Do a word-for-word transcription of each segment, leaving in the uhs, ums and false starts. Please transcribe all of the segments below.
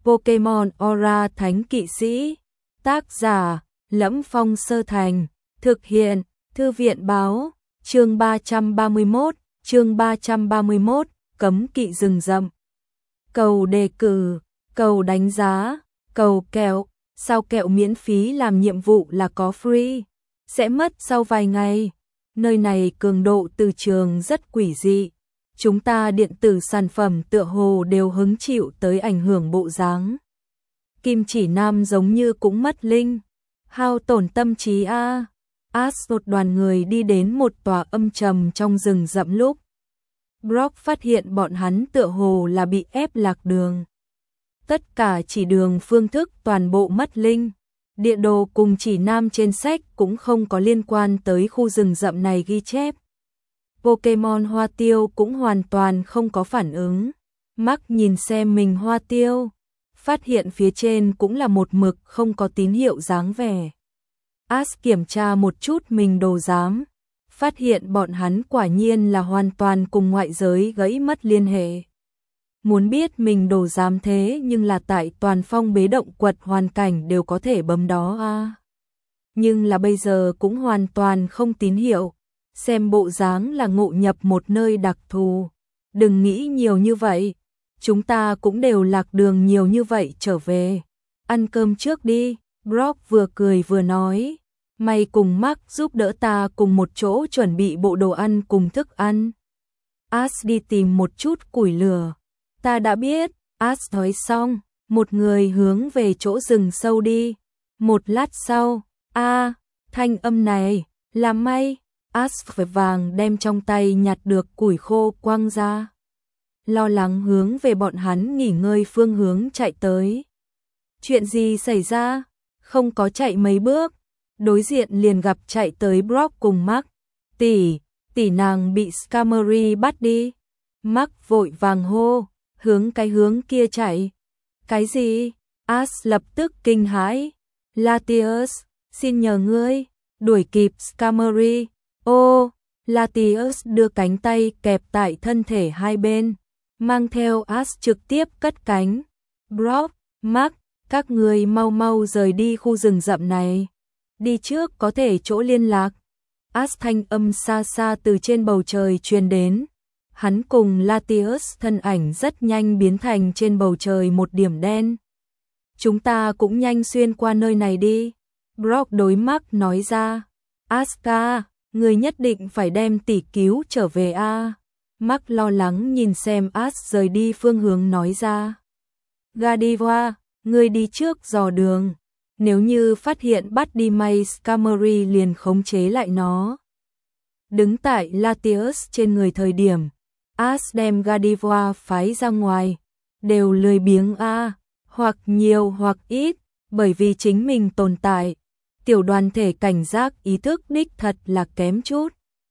Pokemon Aura Thánh Kỵ Sĩ. Tác giả: Lẫm Phong Sơ Thành. Thực hiện: Thư viện báo. Chương ba trăm ba mươi mốt, chương ba trăm ba mươi mốt, cấm kỵ rừng rậm. Cầu đề cử, cầu đánh giá, cầu kẹo, sao kẹo miễn phí làm nhiệm vụ là có free, sẽ mất sau vài ngày. Nơi này cường độ từ trường rất quỷ dị. Chúng ta điện tử sản phẩm tựa hồ đều hứng chịu tới ảnh hưởng bộ dáng. Kim Chỉ Nam giống như cũng mất linh, hao tổn tâm trí a. As một đoàn người đi đến một tòa âm trầm trong rừng rậm lúc Brock phát hiện bọn hắn tựa hồ là bị ép lạc đường. Tất cả chỉ đường phương thức toàn bộ mất linh. Địa đồ cùng chỉ nam trên sách cũng không có liên quan tới khu rừng rậm này ghi chép. Pokemon Hoa Tiêu cũng hoàn toàn không có phản ứng. Mark nhìn xem mình Hoa Tiêu, phát hiện phía trên cũng là một mực không có tín hiệu dáng vẻ. As kiểm tra một chút mình đồ giám, phát hiện bọn hắn quả nhiên là hoàn toàn cùng ngoại giới gãy mất liên hệ. Muốn biết mình đồ giám thế nhưng là tại toàn phong bế động quật hoàn cảnh đều có thể bấm đó a. À. Nhưng là bây giờ cũng hoàn toàn không tín hiệu, xem bộ dáng là ngộ nhập một nơi đặc thù. Đừng nghĩ nhiều như vậy, chúng ta cũng đều lạc đường nhiều như vậy trở về. Ăn cơm trước đi, Brock vừa cười vừa nói. Mày cùng Mark giúp đỡ ta cùng một chỗ chuẩn bị bộ đồ ăn cùng thức ăn. As đi tìm một chút củi lửa. Ta đã biết, As nói xong, một người hướng về chỗ rừng sâu đi. Một lát sau, a, thanh âm này, là may, As phải vàng đem trong tay nhặt được củi khô quăng ra. Lo lắng hướng về bọn hắn nghỉ ngơi phương hướng chạy tới. Chuyện gì xảy ra? Không có chạy mấy bước, đối diện liền gặp chạy tới Brock cùng Mark. Tỷ, tỷ nàng bị Skarmory bắt đi. Mark vội vàng hô, hướng cái hướng kia chạy. Cái gì? As lập tức kinh hãi. Latios, xin nhờ ngươi, đuổi kịp Skarmory. Ô, Latios đưa cánh tay kẹp tại thân thể hai bên, mang theo As trực tiếp cất cánh. Brock, Mark, các người mau mau rời đi khu rừng rậm này. Đi trước có thể chỗ liên lạc. As thanh âm xa xa từ trên bầu trời truyền đến. Hắn cùng Latios thân ảnh rất nhanh biến thành trên bầu trời một điểm đen. Chúng ta cũng nhanh xuyên qua nơi này đi. Brock đối Mark nói ra. Aska, người nhất định phải đem tỷ cứu trở về a. À. Mark lo lắng nhìn xem As rời đi phương hướng nói ra. Gardevoir, người đi trước dò đường. Nếu như phát hiện bắt đi may Skarmory liền khống chế lại nó. Đứng tại Latios trên người thời điểm, As đem Gardevoir phái ra ngoài, đều lười biếng a, à, hoặc nhiều hoặc ít, bởi vì chính mình tồn tại. Tiểu đoàn thể cảnh giác ý thức đích thật là kém chút.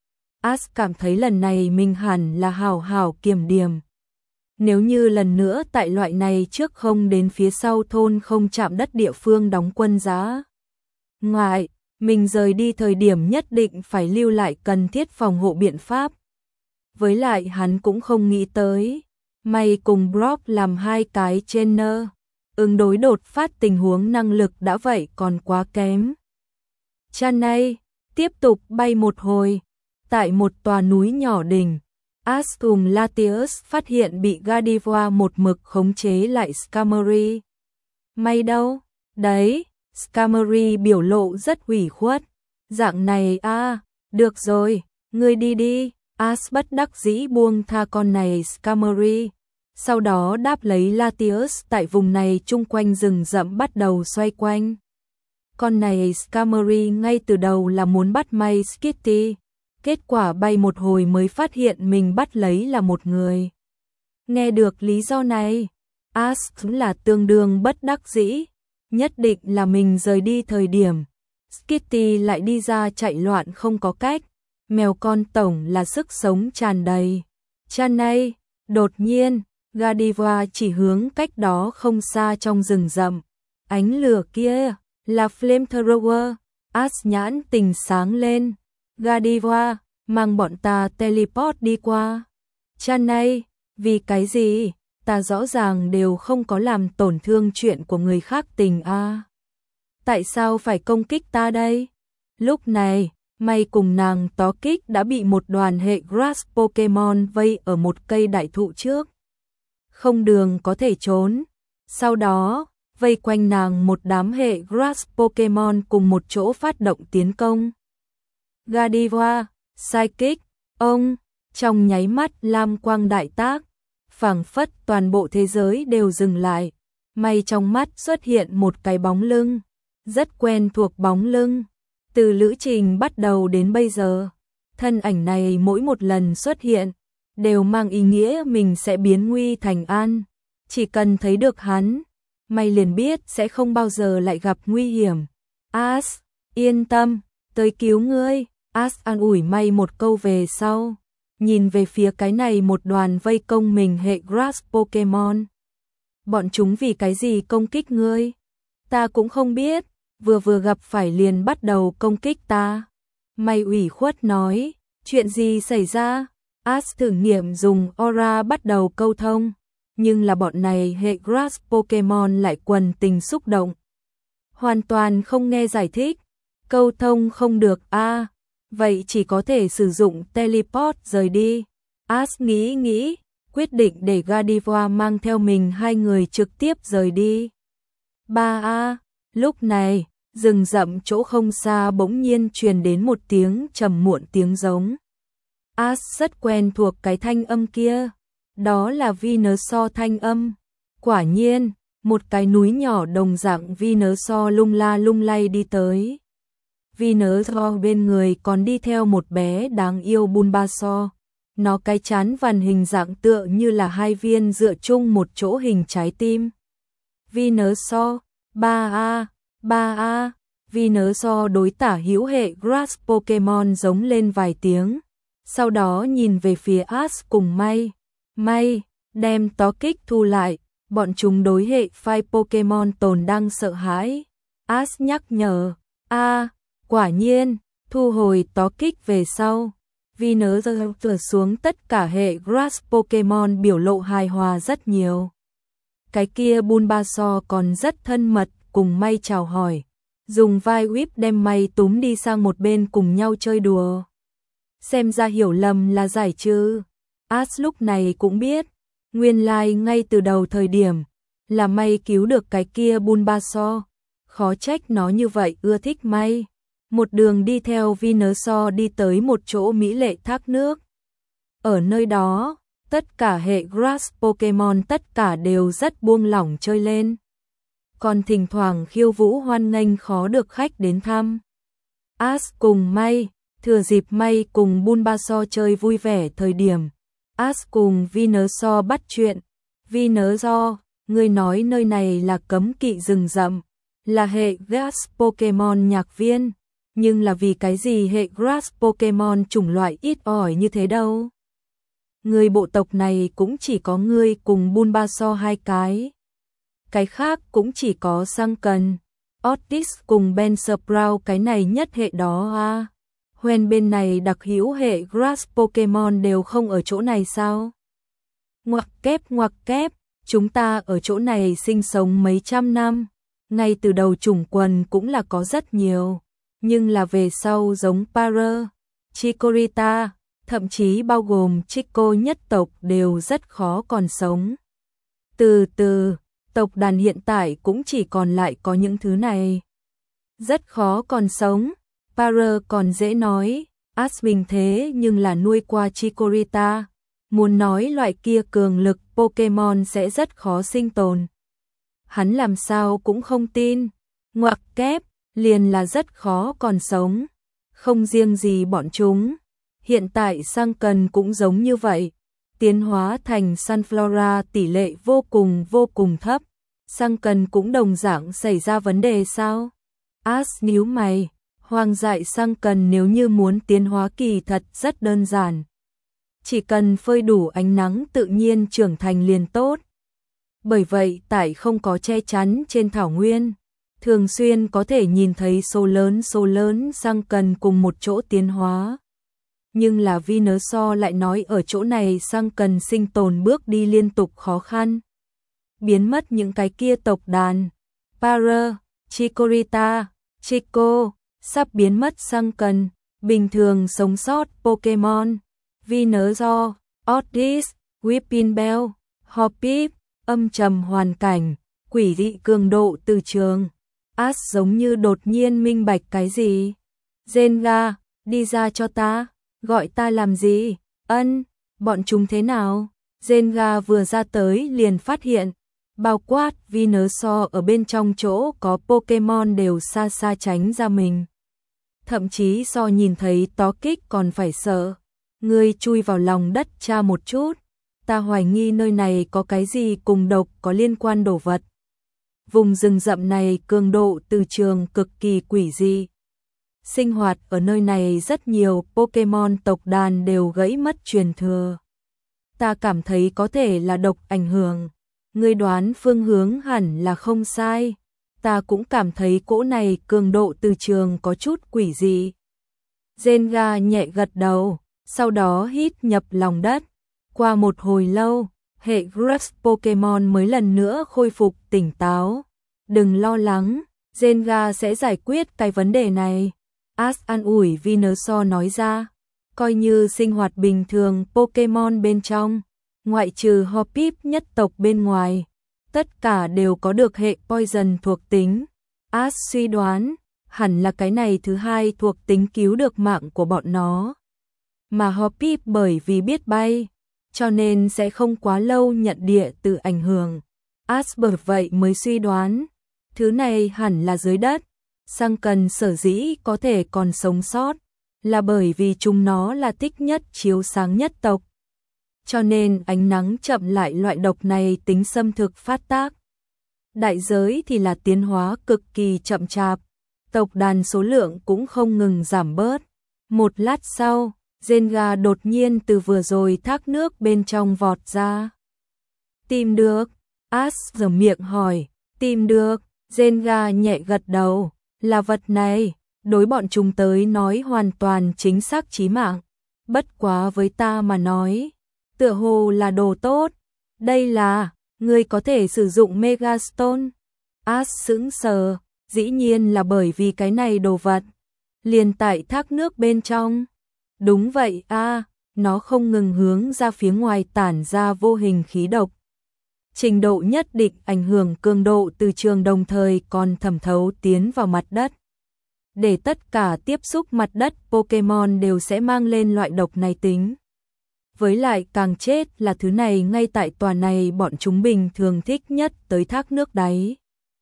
As cảm thấy lần này mình hẳn là hảo hảo kiểm điểm. Nếu như lần nữa tại loại này trước không đến phía sau thôn không chạm đất địa phương đóng quân giá. Ngoại, mình rời đi thời điểm nhất định phải lưu lại cần thiết phòng hộ biện pháp. Với lại hắn cũng không nghĩ tới. May cùng Brock làm hai cái trainer. Ứng đối đột phát tình huống năng lực đã vậy còn quá kém. Chanay, tiếp tục bay một hồi. Tại một tòa núi nhỏ đỉnh. As cùng Latios phát hiện bị Gardevoir một mực khống chế lại Skarmory. May đâu? Đấy, Skarmory biểu lộ rất ủy khuất. Dạng này a, à, được rồi, ngươi đi đi. As bất đắc dĩ buông tha con này Skarmory. Sau đó đáp lấy Latios tại vùng này chung quanh rừng rậm bắt đầu xoay quanh. Con này Skarmory ngay từ đầu là muốn bắt may Skitty. Kết quả bay một hồi mới phát hiện mình bắt lấy là một người. Nghe được lý do này, As là tương đương bất đắc dĩ. Nhất định là mình rời đi thời điểm. Skitty lại đi ra chạy loạn không có cách. Mèo con tổng là sức sống tràn đầy. Chanay, đột nhiên, Gardevoir chỉ hướng cách đó không xa trong rừng rậm. Ánh lửa kia là Flamethrower. As nhãn tình sáng lên. Gardevoir, mang bọn ta teleport đi qua. Chanay, vì cái gì? ta rõ ràng đều không có làm tổn thương chuyện của người khác tình a. À. Tại sao phải công kích ta đây? Lúc này, May cùng nàng tó kích đã bị một đoàn hệ Grass Pokemon vây ở một cây đại thụ trước. Không đường có thể trốn. Sau đó, vây quanh nàng một đám hệ Grass Pokemon cùng một chỗ phát động tiến công. Gardevoir, Psychic, ông, trong nháy mắt lam quang đại tác, phảng phất toàn bộ thế giới đều dừng lại. May trong mắt xuất hiện một cái bóng lưng, rất quen thuộc bóng lưng. Từ lữ trình bắt đầu đến bây giờ, thân ảnh này mỗi một lần xuất hiện, đều mang ý nghĩa mình sẽ biến nguy thành an. Chỉ cần thấy được hắn, May liền biết sẽ không bao giờ lại gặp nguy hiểm. Ash, yên tâm, tới cứu ngươi. Ash an ủi May một câu về sau, nhìn về phía cái này một đoàn vây công mình hệ Grass Pokemon. Bọn chúng vì cái gì công kích ngươi? Ta cũng không biết, vừa vừa gặp phải liền bắt đầu công kích ta. May ủy khuất nói, chuyện gì xảy ra? Ash thử nghiệm dùng aura bắt đầu câu thông, nhưng là bọn này hệ Grass Pokemon lại quần tình xúc động. Hoàn toàn không nghe giải thích, câu thông không được a, à, vậy chỉ có thể sử dụng teleport rời đi. Ash nghĩ nghĩ, quyết định để Gardevoir mang theo mình hai người trực tiếp rời đi. Ba a, lúc này, rừng rậm chỗ không xa bỗng nhiên truyền đến một tiếng trầm muộn tiếng giống. Ash rất quen thuộc cái thanh âm kia, đó là Venusaur thanh âm. Quả nhiên, một cái núi nhỏ đồng dạng Venusaur lung la lung lay đi tới. Venusaur bên người còn đi theo một bé đáng yêu Bulbasaur. Nó cái chán vằn hình dạng tựa như là hai viên dựa chung một chỗ hình trái tim. Venusaur, ba a, ba a, Venusaur đối tả hữu hệ Grass Pokemon giống lên vài tiếng. Sau đó nhìn về phía Ash cùng May. May, đem tó kích thu lại, bọn chúng đối hệ Fire Pokemon tồn đang sợ hãi. Ash nhắc nhở, a, quả nhiên, thu hồi tó kích về sau. Venusaur xuống tất cả hệ Grass Pokemon biểu lộ hài hòa rất nhiều. Cái kia Bulbasaur còn rất thân mật cùng May chào hỏi, dùng vai whip đem May túm đi sang một bên cùng nhau chơi đùa. Xem ra hiểu lầm là giải chứ. Ash lúc này cũng biết, nguyên lai like ngay từ đầu thời điểm, là May cứu được cái kia Bulbasaur. Khó trách nó như vậy ưa thích May. Một đường đi theo Venusaur đi tới một chỗ mỹ lệ thác nước. Ở nơi đó, tất cả hệ Grass Pokemon tất cả đều rất buông lỏng chơi lên. Còn thỉnh thoảng khiêu vũ hoan nghênh khó được khách đến thăm. Ash cùng May, thừa dịp May cùng Bulbasaur chơi vui vẻ thời điểm, Ash cùng Venusaur bắt chuyện. Venusaur, ngươi nói nơi này là cấm kỵ rừng rậm, là hệ Grass Pokemon nhạc viên, nhưng là vì cái gì hệ Grass Pokemon chủng loại ít ỏi như thế đâu? Người bộ tộc này cũng chỉ có ngươi cùng Bulbasaur hai cái. Cái khác cũng chỉ có Sunken, Otis cùng Bellsprout cái này nhất hệ đó à. Hoenn bên này đặc hữu hệ Grass Pokemon đều không ở chỗ này sao? Ngoặc kép ngoặc kép, chúng ta ở chỗ này sinh sống mấy trăm năm, ngay từ đầu chủng quần cũng là có rất nhiều, nhưng là về sau giống Para, Chikorita, thậm chí bao gồm Chico nhất tộc đều rất khó còn sống. Từ từ, tộc đàn hiện tại cũng chỉ còn lại có những thứ này. Rất khó còn sống. Para còn dễ nói, Ash bình thế nhưng là nuôi qua Chikorita. Muốn nói loại kia cường lực Pokemon sẽ rất khó sinh tồn. Hắn làm sao cũng không tin. Ngoặc kép, liền là rất khó còn sống. Không riêng gì bọn chúng. Hiện tại Sunken cũng giống như vậy. Tiến hóa thành Sunflora tỷ lệ vô cùng vô cùng thấp. Sunken cũng đồng dạng xảy ra vấn đề sao? Ash nhíu mày. Hoang dại Sunken nếu như muốn tiến hóa kỳ thật rất đơn giản. Chỉ cần phơi đủ ánh nắng tự nhiên trưởng thành liền tốt. Bởi vậy tại không có che chắn trên thảo nguyên, thường xuyên có thể nhìn thấy số lớn số lớn Sunken cùng một chỗ tiến hóa. nhưng là Venusaur lại nói ở chỗ này sang cần sinh tồn bước đi liên tục khó khăn. Biến mất những cái kia tộc đàn. Para, Chikorita, Chico, sắp biến mất sang cần, bình thường sống sót Pokemon. Venusaur, Oddish, Weepinbell, Hoppip, âm trầm hoàn cảnh, quỷ dị cường độ từ trường. Ash giống như đột nhiên minh bạch cái gì. Zenga, đi ra cho ta, gọi ta làm gì? Ân, bọn chúng thế nào? Zenga vừa ra tới liền phát hiện, bao quát Venusaur ở bên trong chỗ có Pokemon đều xa xa tránh ra mình. Thậm chí so nhìn thấy tó kích còn phải sợ. Ngươi chui vào lòng đất tra một chút, ta hoài nghi nơi này có cái gì cùng độc có liên quan đồ vật. Vùng rừng rậm này cường độ từ trường cực kỳ quỷ dị. Sinh hoạt ở nơi này rất nhiều Pokemon tộc đàn đều gãy mất truyền thừa. Ta cảm thấy có thể là độc ảnh hưởng. Ngươi đoán phương hướng hẳn là không sai. Ta cũng cảm thấy cỗ này cường độ từ trường có chút quỷ dị. Zenga nhẹ gật đầu, sau đó hít nhập lòng đất. Qua một hồi lâu, hệ Grass Pokemon mới lần nữa khôi phục tỉnh táo. Đừng lo lắng, Zenga sẽ giải quyết cái vấn đề này. Ash an ủi Venusaur nói ra, coi như sinh hoạt bình thường Pokemon bên trong, ngoại trừ Hoppip nhất tộc bên ngoài, tất cả đều có được hệ Poison thuộc tính. Ash suy đoán, hẳn là cái này thứ hai thuộc tính cứu được mạng của bọn nó. Mà Hoppip bởi vì biết bay, cho nên sẽ không quá lâu nhận địa từ ảnh hưởng. Ash bởi vậy mới suy đoán, thứ này hẳn là dưới đất. Sang cần sở dĩ có thể còn sống sót, là bởi vì chúng nó là thích nhất chiếu sáng nhất tộc. Cho nên ánh nắng chậm lại loại độc này tính xâm thực phát tác. Đại giới thì là tiến hóa cực kỳ chậm chạp, tộc đàn số lượng cũng không ngừng giảm bớt. Một lát sau, Zenga đột nhiên từ vừa rồi thác nước bên trong vọt ra. Tìm được? Ash giở miệng hỏi. Tìm được? Zenga nhẹ gật đầu. Là vật này, đối bọn chúng tới nói hoàn toàn chính xác chí mạng. Bất quá với ta mà nói, tựa hồ là đồ tốt. Đây là, ngươi có thể sử dụng Megastone. Ash sững sờ, dĩ nhiên là bởi vì cái này đồ vật. Liền tại thác nước bên trong. Đúng vậy a, à, nó không ngừng hướng ra phía ngoài tản ra vô hình khí độc. Trình độ nhất định ảnh hưởng cường độ từ trường đồng thời còn thẩm thấu tiến vào mặt đất. Để tất cả tiếp xúc mặt đất Pokemon đều sẽ mang lên loại độc này tính. Với lại càng chết là thứ này ngay tại tòa này bọn chúng bình thường thích nhất tới thác nước đáy.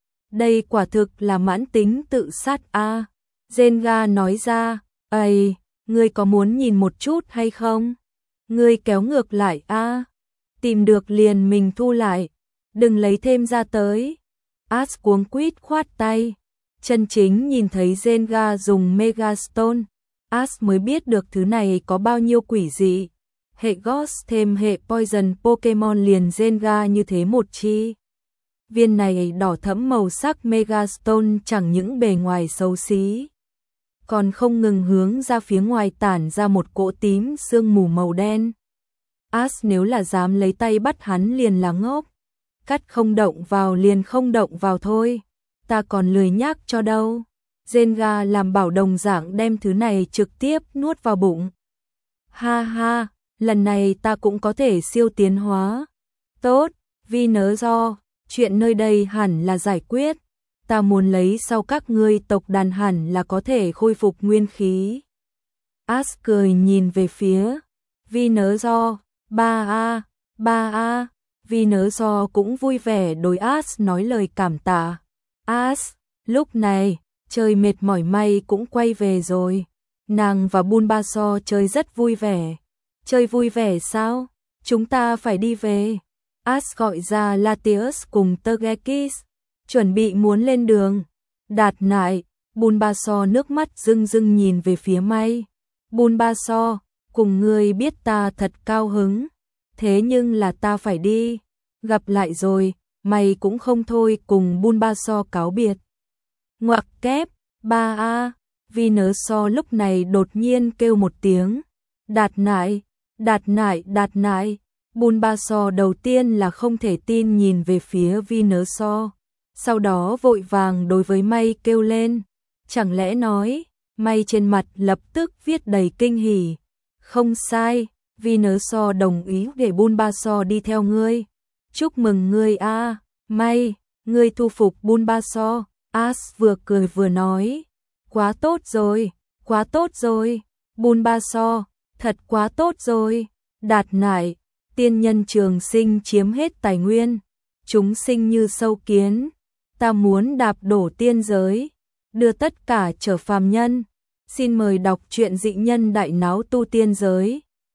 Đây quả thực là mãn tính tự sát a. À. Zenga nói ra, "Ây, ngươi có muốn nhìn một chút hay không? Ngươi kéo ngược lại a." À. Tìm được liền mình thu lại, đừng lấy thêm ra tới. Ash cuống quýt khoát tay. Chân chính nhìn thấy Zenga dùng Megastone, Ash mới biết được thứ này có bao nhiêu quỷ dị. Hệ Ghost thêm hệ Poison Pokemon liền Zenga như thế một chi. Viên này đỏ thẫm màu sắc Megastone chẳng những bề ngoài xấu xí, còn không ngừng hướng ra phía ngoài tản ra một cỗ tím sương mù màu đen. Ash nếu là dám lấy tay bắt hắn liền là ngốc. Cắt không động vào liền không động vào thôi. Ta còn lười nhác cho đâu. Zenga làm bảo đồng dạng đem thứ này trực tiếp nuốt vào bụng. Ha ha, lần này ta cũng có thể siêu tiến hóa. Tốt, Venusaur, chuyện nơi đây hẳn là giải quyết. Ta muốn lấy sau các ngươi tộc đàn hẳn là có thể khôi phục nguyên khí. Ash cười nhìn về phía Venusaur. Ba a, ba a, Venusaur cũng vui vẻ đối Ash nói lời cảm tạ. Ash, lúc này, chơi mệt mỏi may cũng quay về rồi. Nàng và Bulbasaur chơi rất vui vẻ. Chơi vui vẻ sao? Chúng ta phải đi về. Ash gọi ra Latios cùng Togekiss, chuẩn bị muốn lên đường. Đạt nại, Bulbasaur nước mắt rưng rưng nhìn về phía May. Bulbasaur, cùng ngươi biết ta thật cao hứng, thế nhưng là ta phải đi. Gặp lại rồi, mày cũng không thôi cùng Bulbasaur cáo biệt. Ngoặc kép, ba a, Venusaur lúc này đột nhiên kêu một tiếng, Đạt nại, đạt nại, đạt nại. Bulbasaur đầu tiên là không thể tin nhìn về phía Venusaur, sau đó vội vàng đối với May kêu lên, chẳng lẽ nói, May trên mặt lập tức viết đầy kinh hỉ. Không sai, Venusaur đồng ý để Bulbasaur đi theo ngươi. Chúc mừng ngươi a, May, ngươi thu phục Bulbasaur. Ash vừa cười vừa nói, quá tốt rồi, quá tốt rồi, Bulbasaur, thật quá tốt rồi. Đạt nại, tiên nhân trường sinh chiếm hết tài nguyên, chúng sinh như sâu kiến, ta muốn đạp đổ tiên giới, đưa tất cả trở phàm nhân. Xin mời đọc truyện Dị Nhân Đại Náo Tu Tiên Giới.